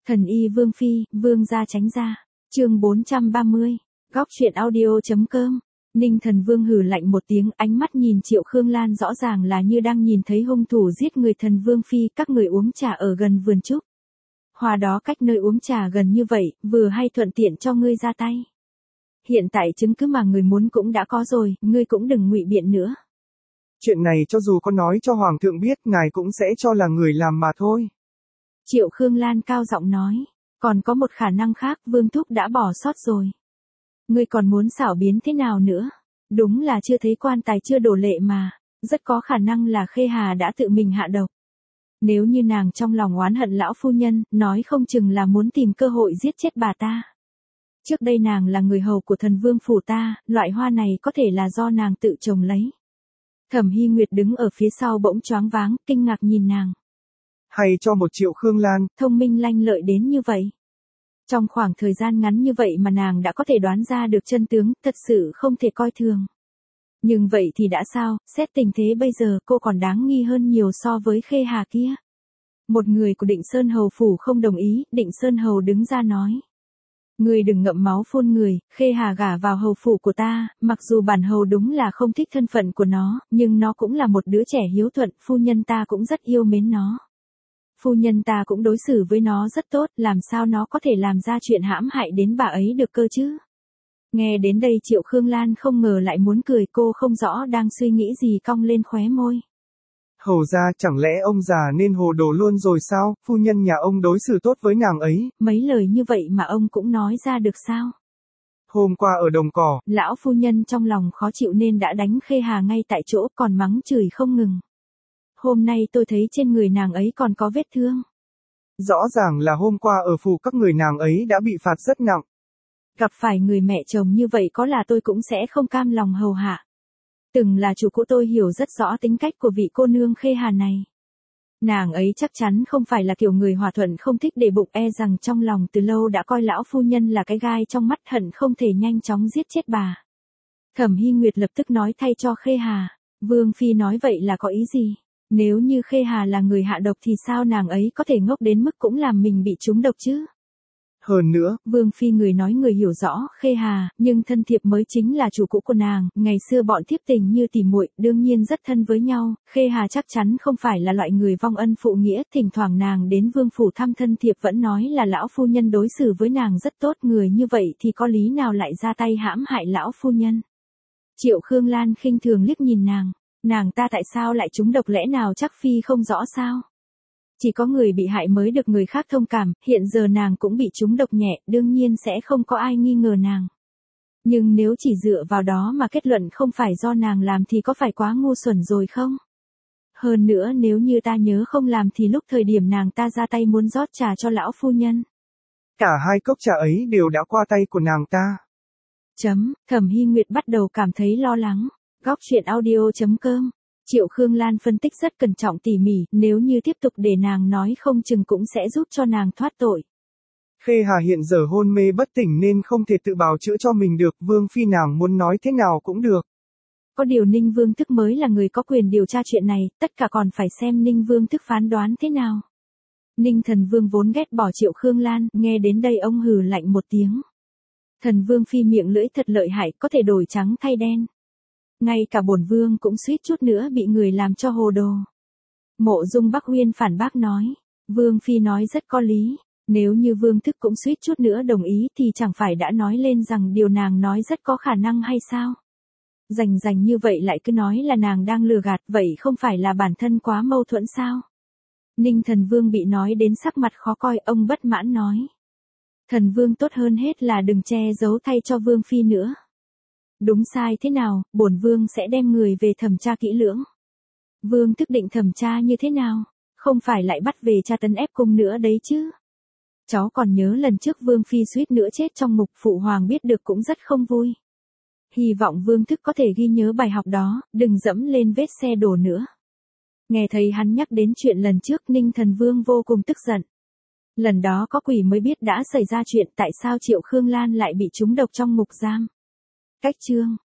Thần y Vương Phi, Vương gia tránh ra. Chương 430. Góc truyện audio.com. Ninh Thần Vương hừ lạnh một tiếng, ánh mắt nhìn Triệu Khương Lan rõ ràng là như đang nhìn thấy hung thủ giết người. Thần Vương Phi, các người uống trà ở gần vườn trúc. Hòa đó cách nơi uống trà gần như vậy, vừa hay thuận tiện cho ngươi ra tay. Hiện tại chứng cứ mà người muốn cũng đã có rồi, ngươi cũng đừng ngụy biện nữa. Chuyện này cho dù có nói cho Hoàng thượng biết, ngài cũng sẽ cho là người làm mà thôi. Triệu Khương Lan cao giọng nói, còn có một khả năng khác, Vương Thúc đã bỏ sót rồi. Ngươi còn muốn xảo biến thế nào nữa? Đúng là chưa thấy quan tài chưa đổ lệ mà, rất có khả năng là Khê Hà đã tự mình hạ độc. Nếu như nàng trong lòng oán hận lão phu nhân, nói không chừng là muốn tìm cơ hội giết chết bà ta. Trước đây nàng là người hầu của thần vương phủ ta, loại hoa này có thể là do nàng tự trồng lấy. Thẩm Hy Nguyệt đứng ở phía sau bỗng choáng váng, kinh ngạc nhìn nàng. Hay cho một Triệu Khương Lan, thông minh lanh lợi đến như vậy. Trong khoảng thời gian ngắn như vậy mà nàng đã có thể đoán ra được chân tướng, thật sự không thể coi thường. Nhưng vậy thì đã sao, xét tình thế bây giờ cô còn đáng nghi hơn nhiều so với Khê Hà kia. Một người của Định Sơn Hầu phủ không đồng ý, Định Sơn Hầu đứng ra nói. Người đừng ngậm máu phun người, Khê Hà gả vào hầu phủ của ta, mặc dù bản hầu đúng là không thích thân phận của nó, nhưng nó cũng là một đứa trẻ hiếu thuận, phu nhân ta cũng rất yêu mến nó. Phu nhân ta cũng đối xử với nó rất tốt, làm sao nó có thể làm ra chuyện hãm hại đến bà ấy được cơ chứ? Nghe đến đây Triệu Khương Lan không ngờ lại muốn cười, cô không rõ đang suy nghĩ gì, cong lên khóe môi. Hầu ra chẳng lẽ ông già nên hồ đồ luôn rồi sao, phu nhân nhà ông đối xử tốt với nàng ấy. Mấy lời như vậy mà ông cũng nói ra được sao? Hôm qua ở đồng cỏ, lão phu nhân trong lòng khó chịu nên đã đánh Khê Hà ngay tại chỗ, còn mắng chửi không ngừng. Hôm nay tôi thấy trên người nàng ấy còn có vết thương. Rõ ràng là hôm qua ở phủ các người nàng ấy đã bị phạt rất nặng. Gặp phải người mẹ chồng như vậy có là tôi cũng sẽ không cam lòng hầu hạ. Từng là chủ cũ tôi hiểu rất rõ tính cách của vị cô nương Khê Hà này. Nàng ấy chắc chắn không phải là kiểu người hòa thuận không thích để bụng, e rằng trong lòng từ lâu đã coi lão phu nhân là cái gai trong mắt, hận không thể nhanh chóng giết chết bà. Thẩm Hy Nguyệt lập tức nói thay cho Khê Hà. Vương Phi nói vậy là có ý gì? Nếu như Khê Hà là người hạ độc thì sao nàng ấy có thể ngốc đến mức cũng làm mình bị trúng độc chứ? Hơn nữa, Vương Phi người nói người hiểu rõ Khê Hà, nhưng thân thiệp mới chính là chủ cũ của nàng, ngày xưa bọn thiếp tình như tỉ muội, đương nhiên rất thân với nhau, Khê Hà chắc chắn không phải là loại người vong ân phụ nghĩa, thỉnh thoảng nàng đến vương phủ thăm thân thiệp vẫn nói là lão phu nhân đối xử với nàng rất tốt, người như vậy thì có lý nào lại ra tay hãm hại lão phu nhân? Triệu Khương Lan khinh thường liếc nhìn nàng ta tại sao lại trúng độc, lẽ nào chắc Phi không rõ sao? Chỉ có người bị hại mới được người khác thông cảm, hiện giờ nàng cũng bị trúng độc nhẹ, đương nhiên sẽ không có ai nghi ngờ nàng. Nhưng nếu chỉ dựa vào đó mà kết luận không phải do nàng làm thì có phải quá ngu xuẩn rồi không? Hơn nữa nếu như ta nhớ không làm thì lúc thời điểm nàng ta ra tay muốn rót trà cho lão phu nhân, cả hai cốc trà ấy đều đã qua tay của nàng ta. Thẩm Hy Nguyệt bắt đầu cảm thấy lo lắng. Góc truyện audio.com. Triệu Khương Lan phân tích rất cẩn trọng tỉ mỉ, nếu như tiếp tục để nàng nói không chừng cũng sẽ giúp cho nàng thoát tội. Khê Hà hiện giờ hôn mê bất tỉnh nên không thể tự bào chữa cho mình được, Vương Phi nàng muốn nói thế nào cũng được. Có điều Ninh Vương Thức mới là người có quyền điều tra chuyện này, tất cả còn phải xem Ninh Vương Thức phán đoán thế nào. Ninh Thần Vương vốn ghét bỏ Triệu Khương Lan, nghe đến đây ông hừ lạnh một tiếng. Thần Vương Phi miệng lưỡi thật lợi hại, có thể đổi trắng thay đen. Ngay cả bổn vương cũng suýt chút nữa bị người làm cho hồ đồ. Mộ Dung Bắc Uyên phản bác nói. Vương Phi nói rất có lý. Nếu như Vương Thức cũng suýt chút nữa đồng ý thì chẳng phải đã nói lên rằng điều nàng nói rất có khả năng hay sao? Rành như vậy lại cứ nói là nàng đang lừa gạt, vậy không phải là bản thân quá mâu thuẫn sao? Ninh Thần Vương bị nói đến sắc mặt khó coi, ông bất mãn nói. Thần Vương tốt hơn hết là đừng che giấu thay cho Vương Phi nữa. Đúng sai thế nào, bổn vương sẽ đem người về thẩm tra kỹ lưỡng. Vương Thức định thẩm tra như thế nào? Không phải lại bắt về tra tấn ép cung nữa đấy chứ? Cháu còn nhớ lần trước Vương Phi suýt nữa chết trong ngục, phụ hoàng biết được cũng rất không vui. Hy vọng Vương Thức có thể ghi nhớ bài học đó, đừng dẫm lên vết xe đổ nữa. Nghe thấy hắn nhắc đến chuyện lần trước, Ninh Thần Vương vô cùng tức giận. Lần đó có quỷ mới biết đã xảy ra chuyện, tại sao Triệu Khương Lan lại bị trúng độc trong ngục giam. Cách chương